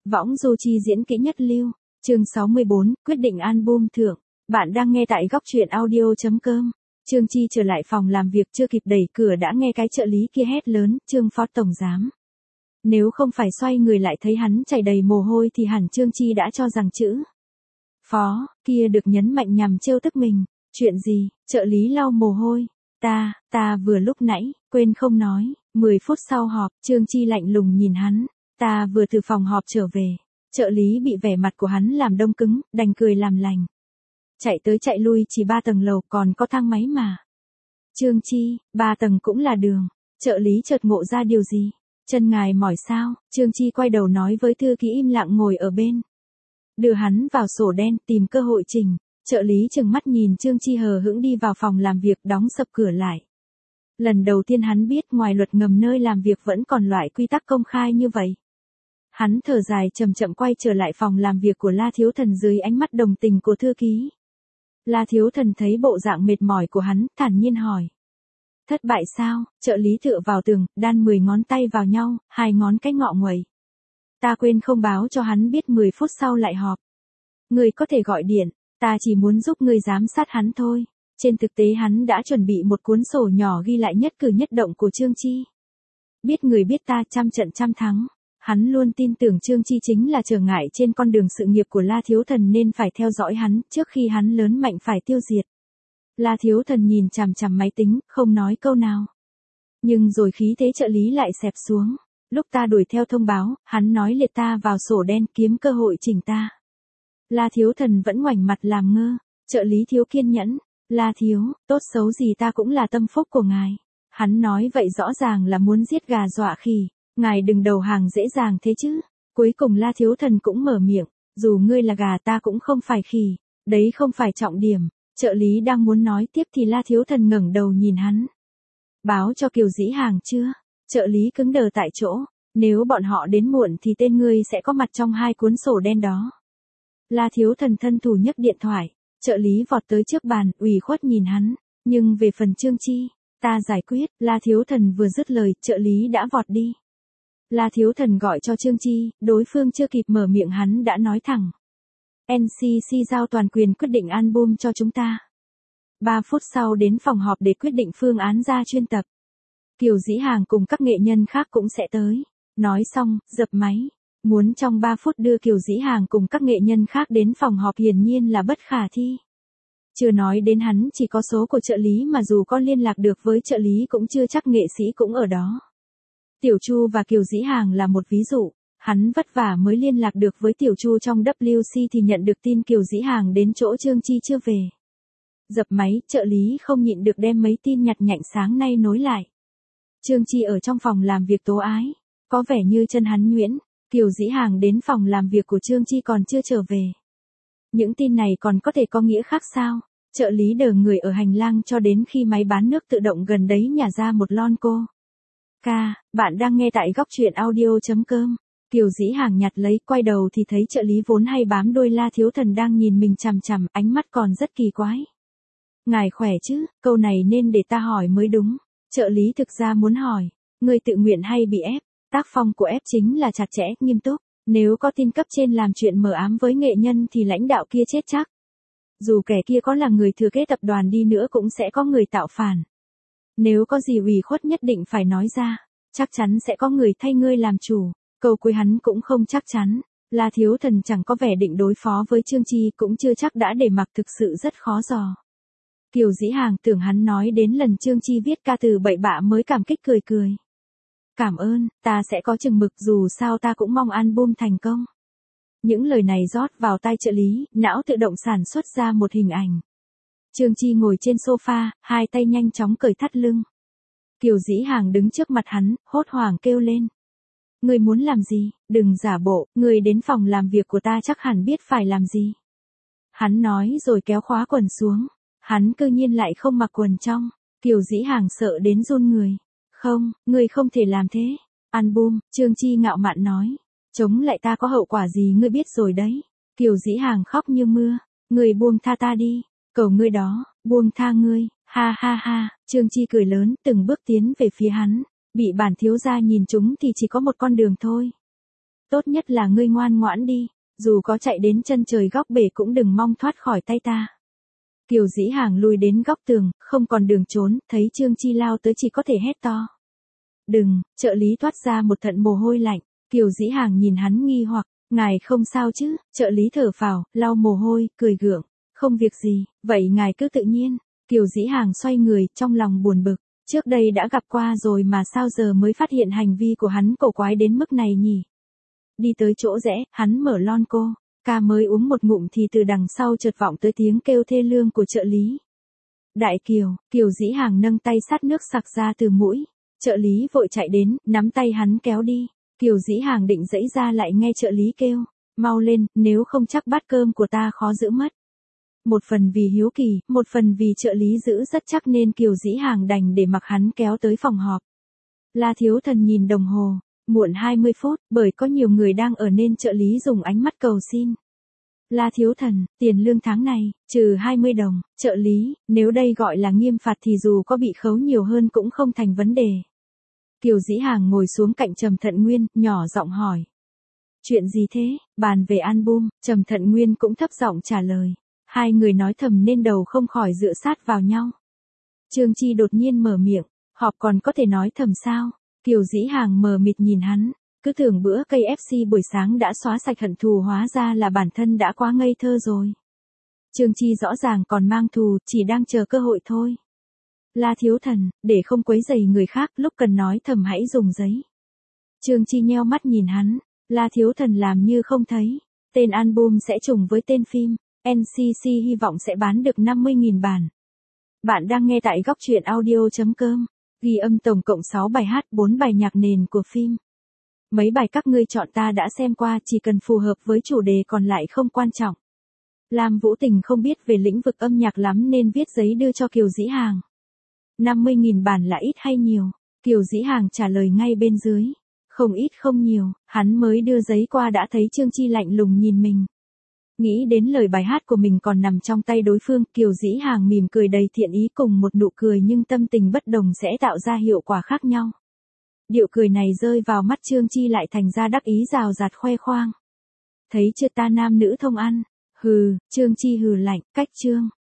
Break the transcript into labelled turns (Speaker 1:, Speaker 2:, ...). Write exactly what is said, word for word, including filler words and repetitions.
Speaker 1: Võng Du Chi diễn kỹ nhất lưu. Chương sáu mươi bốn, quyết định album thưởng. Bạn đang nghe tại góc truyện audio chấm com. Trương Chi trở lại phòng làm việc chưa kịp đẩy cửa đã nghe cái trợ lý kia hét lớn, Trương Phó Tổng Giám. Nếu không phải xoay người lại thấy hắn chảy đầy mồ hôi thì hẳn Trương Chi đã cho rằng chữ Phó kia được nhấn mạnh nhằm trêu tức mình. Chuyện gì? Trợ lý lau mồ hôi. Ta, ta vừa lúc nãy, quên không nói. mười phút sau họp, Trương Chi lạnh lùng nhìn hắn. Ta vừa từ phòng họp trở về. Trợ lý bị vẻ mặt của hắn làm đông cứng, đành cười làm lành. Chạy tới chạy lui chỉ ba tầng lầu còn có thang máy mà. Trương Chi, ba tầng cũng là đường. Trợ lý chợt ngộ ra điều gì? Chân ngài mỏi sao? Trương Chi quay đầu nói với thư ký im lặng ngồi ở bên. Đưa hắn vào sổ đen tìm cơ hội trình. Trợ lý trừng mắt nhìn Trương Chi hờ hững đi vào phòng làm việc đóng sập cửa lại. Lần đầu tiên hắn biết ngoài luật ngầm nơi làm việc vẫn còn loại quy tắc công khai như vậy. Hắn thở dài chậm chậm quay trở lại phòng làm việc của La Thiếu Thần dưới ánh mắt đồng tình của thư ký. La Thiếu Thần thấy bộ dạng mệt mỏi của hắn, thản nhiên hỏi. Thất bại sao? Trợ lý tựa vào tường, đan mười ngón tay vào nhau, hai ngón cái ngọ nguậy. Ta quên không báo cho hắn biết mười phút sau lại họp. Người có thể gọi điện, ta chỉ muốn giúp người giám sát hắn thôi. Trên thực tế hắn đã chuẩn bị một cuốn sổ nhỏ ghi lại nhất cử nhất động của Trương Chi. Biết người biết ta trăm trận trăm thắng. Hắn luôn tin tưởng Trương Chi chính là trở ngại trên con đường sự nghiệp của La Thiếu Thần nên phải theo dõi hắn trước khi hắn lớn mạnh phải tiêu diệt. La Thiếu Thần nhìn chằm chằm máy tính, không nói câu nào. Nhưng rồi khí thế trợ lý lại xẹp xuống. Lúc ta đuổi theo thông báo, hắn nói liệt ta vào sổ đen kiếm cơ hội chỉnh ta. La Thiếu Thần vẫn ngoảnh mặt làm ngơ. Trợ lý thiếu kiên nhẫn. La Thiếu, tốt xấu gì ta cũng là tâm phúc của ngài. Hắn nói vậy rõ ràng là muốn giết gà dọa khỉ. Ngài đừng đầu hàng dễ dàng thế chứ. Cuối cùng La Thiếu Thần cũng mở miệng. Dù ngươi là gà ta cũng không phải khỉ. Đấy không phải trọng điểm. Trợ lý đang muốn nói tiếp thì La Thiếu Thần ngẩng đầu nhìn hắn. Báo cho Kiều Dĩ Hàng chưa? Trợ lý cứng đờ tại chỗ. Nếu bọn họ đến muộn thì tên ngươi sẽ có mặt trong hai cuốn sổ đen đó. La Thiếu Thần thân thủ nhấc điện thoại. Trợ lý vọt tới trước bàn, ủy khuất nhìn hắn. Nhưng về phần Trương Chi, ta giải quyết. La Thiếu Thần vừa dứt lời, trợ lý đã vọt đi. La Thiếu Thần gọi cho Trương Chi, đối phương chưa kịp mở miệng hắn đã nói thẳng. en xê xê giao toàn quyền quyết định album cho chúng ta. Ba phút sau đến phòng họp để quyết định phương án ra chuyên tập. Kiều Dĩ Hàng cùng các nghệ nhân khác cũng sẽ tới. Nói xong, dập máy. Muốn trong ba phút đưa Kiều Dĩ Hàng cùng các nghệ nhân khác đến phòng họp hiển nhiên là bất khả thi. Chưa nói đến hắn chỉ có số của trợ lý mà dù có liên lạc được với trợ lý cũng chưa chắc nghệ sĩ cũng ở đó. Tiểu Chu và Kiều Dĩ Hàng là một ví dụ. Hắn vất vả mới liên lạc được với Tiểu Chu trong vê xê thì nhận được tin Kiều Dĩ Hàng đến chỗ Trương Chi chưa về. Dập máy, trợ lý không nhịn được đem mấy tin nhặt nhạnh sáng nay nối lại. Trương Chi ở trong phòng làm việc tố ái. Có vẻ như chân hắn nhuyễn. Kiều Dĩ Hàng đến phòng làm việc của Trương Chi còn chưa trở về. Những tin này còn có thể có nghĩa khác sao? Trợ lý đờ người ở hành lang cho đến khi máy bán nước tự động gần đấy nhả ra một lon cô. Ca, bạn đang nghe tại góc truyện audio chấm com. Kiều Dĩ Hàng nhặt lấy, quay đầu thì thấy trợ lý vốn hay bám đuôi La Thiếu Thần đang nhìn mình chằm chằm, ánh mắt còn rất kỳ quái. Ngài khỏe chứ, câu này nên để ta hỏi mới đúng. Trợ lý thực ra muốn hỏi, người tự nguyện hay bị ép? Tác phong của ép chính là chặt chẽ, nghiêm túc. Nếu có tin cấp trên làm chuyện mờ ám với nghệ nhân thì lãnh đạo kia chết chắc. Dù kẻ kia có là người thừa kế tập đoàn đi nữa cũng sẽ có người tạo phản. Nếu có gì ủy khuất nhất định phải nói ra. Chắc chắn sẽ có người thay ngươi làm chủ. Câu cuối hắn cũng không chắc chắn. La Thiếu Thần chẳng có vẻ định đối phó với Trương Chi cũng chưa chắc đã để mặc thực sự rất khó dò. Kiều Dĩ Hàng tưởng hắn nói đến lần Trương Chi viết ca từ bậy bạ mới cảm kích cười cười. Cảm ơn, ta sẽ có chừng mực dù sao ta cũng mong album thành công. Những lời này rót vào tai trợ lý, não tự động sản xuất ra một hình ảnh. Trương Chi ngồi trên sofa, hai tay nhanh chóng cởi thắt lưng. Kiều Dĩ Hàng đứng trước mặt hắn, hốt hoảng kêu lên. Ngươi muốn làm gì? Đừng giả bộ, ngươi đến phòng làm việc của ta chắc hẳn biết phải làm gì. Hắn nói rồi kéo khóa quần xuống. Hắn cư nhiên lại không mặc quần trong. Kiều Dĩ Hàng sợ đến run người. Không, ngươi không thể làm thế. Album, Trương Chi ngạo mạn nói. Chống lại ta có hậu quả gì ngươi biết rồi đấy. Kiều Dĩ Hàng khóc như mưa. Ngươi buông tha ta đi. Cầu ngươi đó, buông tha ngươi. Ha ha ha, Trương Chi cười lớn từng bước tiến về phía hắn. Bị bản thiếu gia nhìn chúng thì chỉ có một con đường thôi. Tốt nhất là ngươi ngoan ngoãn đi, dù có chạy đến chân trời góc bể cũng đừng mong thoát khỏi tay ta. Kiều Dĩ Hàng lùi đến góc tường, không còn đường trốn, thấy Trương Chi lao tới chỉ có thể hét to. Đừng, trợ lý thoát ra một thận mồ hôi lạnh, Kiều Dĩ Hàng nhìn hắn nghi hoặc, ngài không sao chứ, trợ lý thở phào, lau mồ hôi, cười gượng, không việc gì, vậy ngài cứ tự nhiên. Kiều Dĩ Hàng xoay người, trong lòng buồn bực, trước đây đã gặp qua rồi mà sao giờ mới phát hiện hành vi của hắn cổ quái đến mức này nhỉ. Đi tới chỗ rẽ, hắn mở lon cô, ca mới uống một ngụm thì từ đằng sau chợt vọng tới tiếng kêu thê lương của trợ lý. Đại Kiều, Kiều Dĩ Hàng nâng tay sát nước sặc ra từ mũi, trợ lý vội chạy đến, nắm tay hắn kéo đi, Kiều Dĩ Hàng định giãy ra lại nghe trợ lý kêu, mau lên, nếu không chắc bát cơm của ta khó giữ mất. Một phần vì hiếu kỳ, một phần vì trợ lý giữ rất chắc nên Kiều Dĩ Hàng đành để mặc hắn kéo tới phòng họp. La Thiếu Thần nhìn đồng hồ, muộn hai mươi phút, bởi có nhiều người đang ở nên trợ lý dùng ánh mắt cầu xin. La Thiếu Thần, tiền lương tháng này, trừ hai mươi đồng, trợ lý, nếu đây gọi là nghiêm phạt thì dù có bị khấu nhiều hơn cũng không thành vấn đề. Kiều Dĩ Hàng ngồi xuống cạnh Trầm Thận Nguyên, nhỏ giọng hỏi. Chuyện gì thế, bàn về album, Trầm Thận Nguyên cũng thấp giọng trả lời. Hai người nói thầm nên đầu không khỏi dựa sát vào nhau. Trương Chi đột nhiên mở miệng, họp còn có thể nói thầm sao? Kiều Dĩ Hàng mờ mịt nhìn hắn, cứ tưởng bữa ca ép xê buổi sáng đã xóa sạch hận thù hóa ra là bản thân đã quá ngây thơ rồi. Trương Chi rõ ràng còn mang thù, chỉ đang chờ cơ hội thôi. La Thiếu Thần, để không quấy rầy người khác, lúc cần nói thầm hãy dùng giấy. Trương Chi nheo mắt nhìn hắn, La Thiếu Thần làm như không thấy. Tên album sẽ trùng với tên phim, en xê xê hy vọng sẽ bán được năm mươi nghìn bản. Bạn đang nghe tại góc truyện audio chấm com, ghi âm tổng cộng sáu bài hát, bốn bài nhạc nền của phim. Mấy bài các ngươi chọn ta đã xem qua, chỉ cần phù hợp với chủ đề còn lại không quan trọng. Lam Vũ Tình không biết về lĩnh vực âm nhạc lắm nên viết giấy đưa cho Kiều Dĩ Hàng. năm mươi nghìn bản là ít hay nhiều? Kiều Dĩ Hàng trả lời ngay bên dưới. Không ít không nhiều, hắn mới đưa giấy qua đã thấy Trương Chi lạnh lùng nhìn mình. Nghĩ đến lời bài hát của mình còn nằm trong tay đối phương, Kiều Dĩ Hàng mỉm cười đầy thiện ý cùng một nụ cười nhưng tâm tình bất đồng sẽ tạo ra hiệu quả khác nhau. Điệu cười này rơi vào mắt Trương Chi lại thành ra đắc ý rào rạt khoe khoang. Thấy chưa ta nam nữ thông ăn. Hừ, Trương Chi hừ lạnh, cách Trương.